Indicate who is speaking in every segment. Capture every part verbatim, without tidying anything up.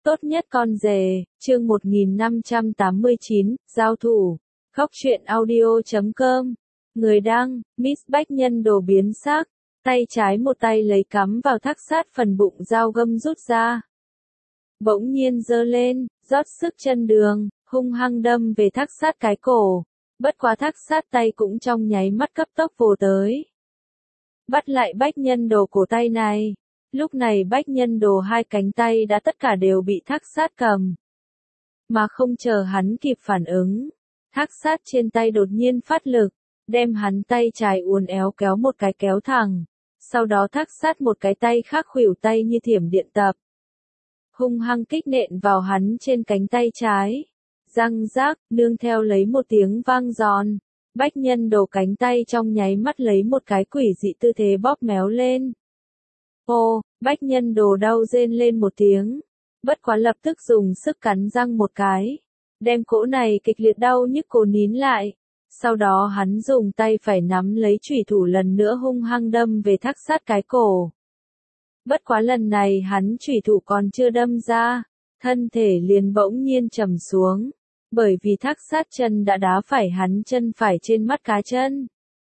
Speaker 1: Tốt nhất con rể, chương một nghìn năm trăm tám mươi chín, giao thủ. Khóc chuyện audio chấm com. Người đăng, Miss Bách Nhân Đồ biến sắc, tay trái một tay lấy cắm vào thắt sát phần bụng dao găm rút ra. Bỗng nhiên giơ lên, rót sức chân đường, hung hăng đâm về thắt sát cái cổ. Bất quá thắt sát tay cũng trong nháy mắt cấp tốc vồ tới. Bắt lại Bách Nhân Đồ cổ tay này. Lúc này Bách Nhân Đồ hai cánh tay đã tất cả đều bị thác sát cầm. Mà không chờ hắn kịp phản ứng, thác sát trên tay đột nhiên phát lực, đem hắn tay trái uốn éo kéo một cái kéo thẳng. Sau đó thác sát một cái tay khác khuỷu tay như thiểm điện tập. Hung hăng kích nện vào hắn trên cánh tay trái. Răng rác, nương theo lấy một tiếng vang giòn. Bách Nhân Đồ cánh tay trong nháy mắt lấy một cái quỷ dị tư thế bóp méo lên. Ô, Bách Nhân Đồ đau rên lên một tiếng, bất quá lập tức dùng sức cắn răng một cái, đem cỗ này kịch liệt đau nhức cố nín lại. Sau đó hắn dùng tay phải nắm lấy chủy thủ lần nữa hung hăng đâm về thác sát cái cổ. Bất quá lần này hắn chủy thủ còn chưa đâm ra, thân thể liền bỗng nhiên trầm xuống, bởi vì thác sát chân đã đá phải hắn chân phải trên mắt cá chân.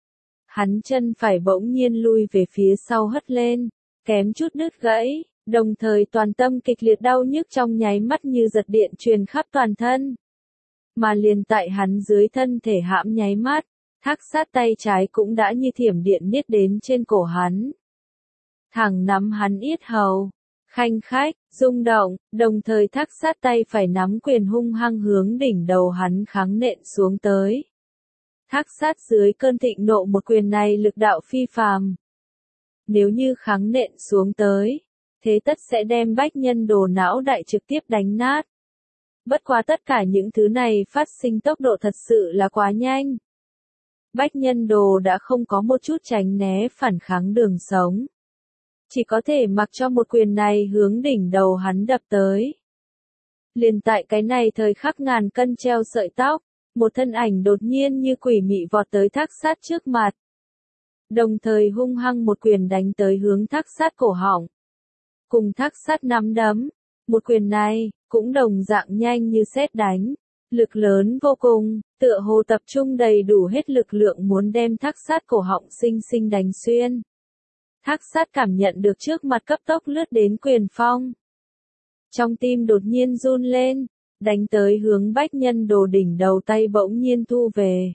Speaker 1: Hắn chân phải bỗng nhiên lui về phía sau hất lên, kém chút đứt gãy, đồng thời toàn tâm kịch liệt đau nhức trong nháy mắt như giật điện truyền khắp toàn thân. Mà liền tại hắn dưới thân thể hãm nháy mắt, thác sát tay trái cũng đã như thiểm điện niết đến trên cổ hắn. Thẳng nắm hắn yết hầu, khanh khách, rung động, đồng thời thác sát tay phải nắm quyền hung hăng hướng đỉnh đầu hắn kháng nện xuống tới. Thác sát dưới cơn thịnh nộ một quyền này lực đạo phi phàm. Nếu như kháng nện xuống tới, thế tất sẽ đem Bách Nhân Đồ não đại trực tiếp đánh nát. Bất quá tất cả những thứ này phát sinh tốc độ thật sự là quá nhanh. Bách Nhân Đồ đã không có một chút tránh né phản kháng đường sống. Chỉ có thể mặc cho một quyền này hướng đỉnh đầu hắn đập tới. Liền tại cái này thời khắc ngàn cân treo sợi tóc, một thân ảnh đột nhiên như quỷ mị vọt tới thác sát trước mặt. Đồng thời hung hăng một quyền đánh tới hướng thác sát cổ họng. Cùng thác sát nắm đấm, một quyền này, cũng đồng dạng nhanh như sét đánh. Lực lớn vô cùng, tựa hồ tập trung đầy đủ hết lực lượng muốn đem thác sát cổ họng xinh xinh đánh xuyên. Thác sát cảm nhận được trước mặt cấp tốc lướt đến quyền phong. Trong tim đột nhiên run lên, đánh tới hướng Bách Nhân Đồ đỉnh đầu tay bỗng nhiên thu về.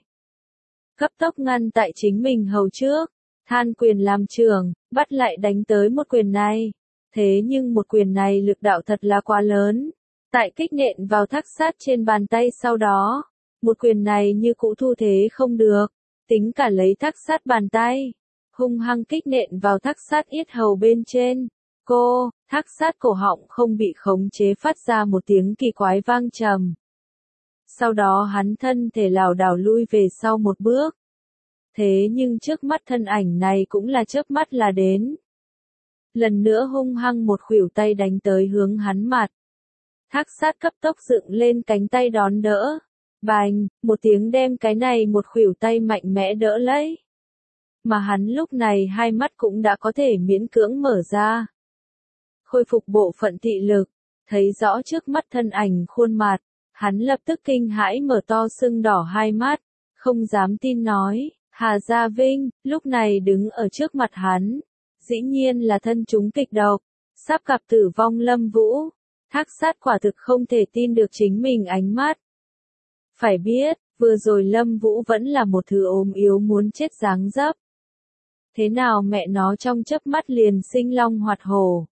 Speaker 1: Cấp tốc ngăn tại chính mình hầu trước, than quyền làm trường, bắt lại đánh tới một quyền này. Thế nhưng một quyền này lực đạo thật là quá lớn. Tại kích nện vào thác sát trên bàn tay sau đó, một quyền này như cũ thu thế không được, tính cả lấy thác sát bàn tay, hung hăng kích nện vào thác sát yết hầu bên trên. Cô, thác sát cổ họng không bị khống chế phát ra một tiếng kỳ quái vang trầm. Sau đó hắn thân thể lảo đảo lui về sau một bước. Thế nhưng trước mắt thân ảnh này cũng là chớp mắt là đến. Lần nữa hung hăng một khuỷu tay đánh tới hướng hắn mặt. Thác sát cấp tốc dựng lên cánh tay đón đỡ. Bành, một tiếng đem cái này một khuỷu tay mạnh mẽ đỡ lấy. Mà hắn lúc này hai mắt cũng đã có thể miễn cưỡng mở ra. Khôi phục bộ phận thị lực, thấy rõ trước mắt thân ảnh khuôn mặt, hắn lập tức kinh hãi mở to sưng đỏ hai mắt, không dám tin nói, Hà Gia Vinh, lúc này đứng ở trước mặt hắn, dĩ nhiên là thân chúng kịch độc, sắp gặp tử vong Lâm Vũ. Thác sát quả thực không thể tin được chính mình ánh mắt. Phải biết, vừa rồi Lâm Vũ vẫn là một thứ ốm yếu muốn chết dáng dấp. Thế nào mẹ nó trong chớp mắt liền sinh long hoạt hổ.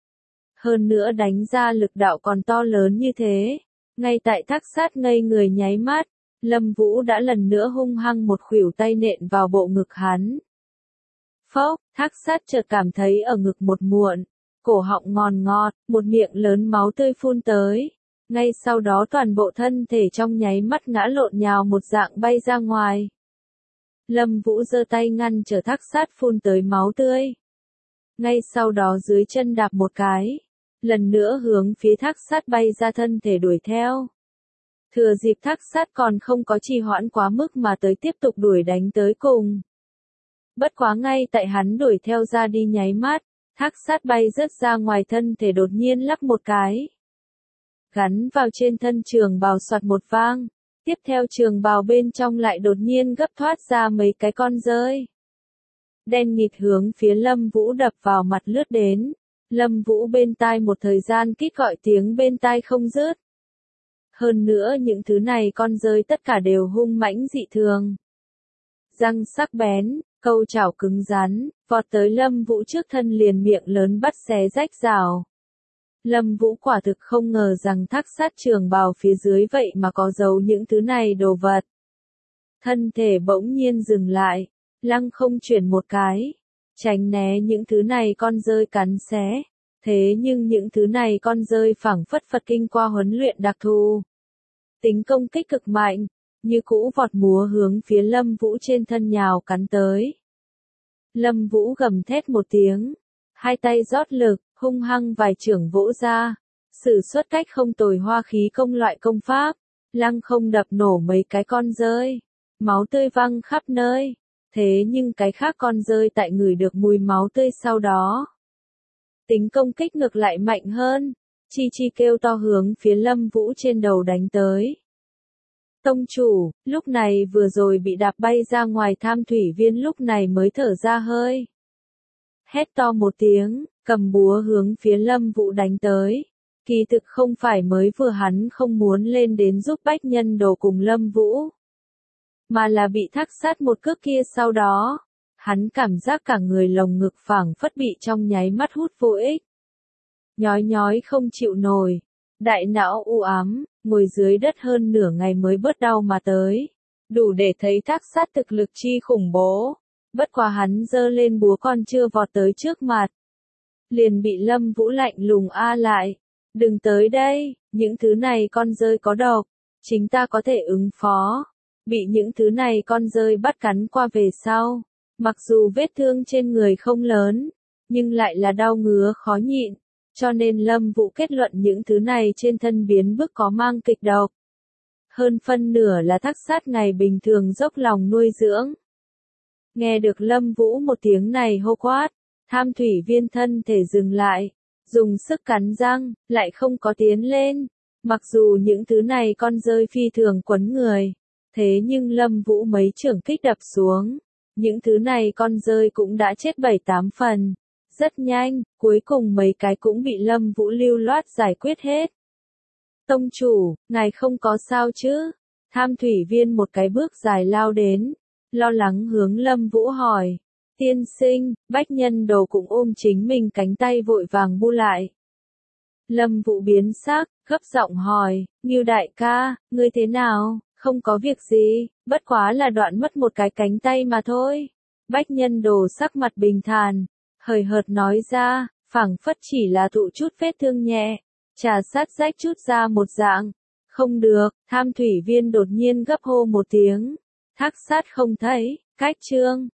Speaker 1: Hơn nữa đánh ra lực đạo còn to lớn như thế. Ngay tại thác sát ngây người nháy mắt, Lâm Vũ đã lần nữa hung hăng một khuỷu tay nện vào bộ ngực hắn. Phốc, thác sát chợt cảm thấy ở ngực một muộn, cổ họng ngòn ngọt, một miệng lớn máu tươi phun tới. Ngay sau đó toàn bộ thân thể trong nháy mắt ngã lộn nhào một dạng bay ra ngoài. Lâm Vũ giơ tay ngăn trở thác sát phun tới máu tươi. Ngay sau đó dưới chân đạp một cái, lần nữa hướng phía thác sát bay ra thân thể đuổi theo. Thừa dịp thác sát còn không có trì hoãn quá mức mà tới tiếp tục đuổi đánh tới cùng. Bất quá ngay tại hắn đuổi theo ra đi nháy mắt, thác sát bay rớt ra ngoài thân thể đột nhiên lắc một cái. gắn vào trên thân trường bào soạt một vang. Tiếp theo trường bào bên trong lại đột nhiên gấp thoát ra mấy cái con dơi. Đen nghịt hướng phía Lâm Vũ đập vào mặt lướt đến. Lâm Vũ bên tai một thời gian kít gọi tiếng bên tai không dứt. Hơn nữa những thứ này con dơi tất cả đều hung mãnh dị thường. Răng sắc bén, câu chảo cứng rắn, vọt tới Lâm Vũ trước thân liền miệng lớn bắt xé rách rào. Lâm Vũ quả thực không ngờ rằng thác sát trường bào phía dưới vậy mà có giấu những thứ này đồ vật. Thân thể bỗng nhiên dừng lại, lăng không chuyển một cái, tránh né những thứ này con dơi cắn xé. Thế nhưng những thứ này con dơi phảng phất Phật kinh qua huấn luyện đặc thù. Tính công kích cực mạnh, như cũ vọt múa hướng phía Lâm Vũ trên thân nhào cắn tới. Lâm Vũ gầm thét một tiếng, hai tay rót lực, hung hăng vài chưởng vỗ ra, sử xuất cách không tồi hoa khí công loại công pháp, lăng không đập nổ mấy cái con dơi, máu tươi văng khắp nơi. Thế nhưng cái khác con dơi tại ngửi được mùi máu tươi sau đó, tính công kích ngược lại mạnh hơn, chi chi kêu to hướng phía Lâm Vũ trên đầu đánh tới. Tông chủ, lúc này vừa rồi bị đạp bay ra ngoài tham thủy viên lúc này mới thở ra hơi. Hét to một tiếng, cầm búa hướng phía Lâm Vũ đánh tới. Kỳ thực không phải mới vừa hắn không muốn lên đến giúp bách nhân đồ cùng Lâm Vũ, mà là bị thác sát một cước kia sau đó. Hắn cảm giác cả người lồng ngực phảng phất bị trong nháy mắt hút vô ích. Nhói nhói không chịu nổi. Đại não u ám, ngồi dưới đất hơn nửa ngày mới bớt đau mà tới. Đủ để thấy thác sát thực lực chi khủng bố. Bất quá hắn giơ lên búa còn chưa vọt tới trước mặt. Liền bị Lâm Vũ lạnh lùng a lại. Đừng tới đây, những thứ này con dơi có độc. Chính ta có thể ứng phó. Bị những thứ này con dơi bắt cắn qua về sau. Mặc dù vết thương trên người không lớn, nhưng lại là đau ngứa khó nhịn, cho nên Lâm Vũ kết luận những thứ này trên thân biến bức có mang kịch độc. Hơn phân nửa là thác sát ngày bình thường dốc lòng nuôi dưỡng. Nghe được Lâm Vũ một tiếng này hô quát, tham thủy viên thân thể dừng lại, dùng sức cắn răng, lại không có tiến lên. Mặc dù những thứ này con dơi phi thường quấn người, thế nhưng Lâm Vũ mấy chưởng kích đập xuống. Những thứ này con dơi cũng đã chết bảy tám phần. Rất nhanh, cuối cùng mấy cái cũng bị Lâm Vũ lưu loát giải quyết hết. Tông chủ, ngài không có sao chứ? Tham thủy viên một cái bước dài lao đến, lo lắng hướng Lâm Vũ hỏi. Tiên sinh, bách nhân đồ cũng ôm chính mình cánh tay vội vàng bu lại. Lâm Vũ biến sắc, gấp giọng hỏi, Ngưu đại ca, ngươi thế nào? Không có việc gì, bất quá là đoạn mất một cái cánh tay mà thôi. Bách nhân đồ sắc mặt bình thản, hời hợt nói ra, phảng phất chỉ là thụ chút vết thương nhẹ, trà sát rách chút ra một dạng. Không được, tham thủy viên đột nhiên gấp hô một tiếng. Thác sát không thấy, cách chương,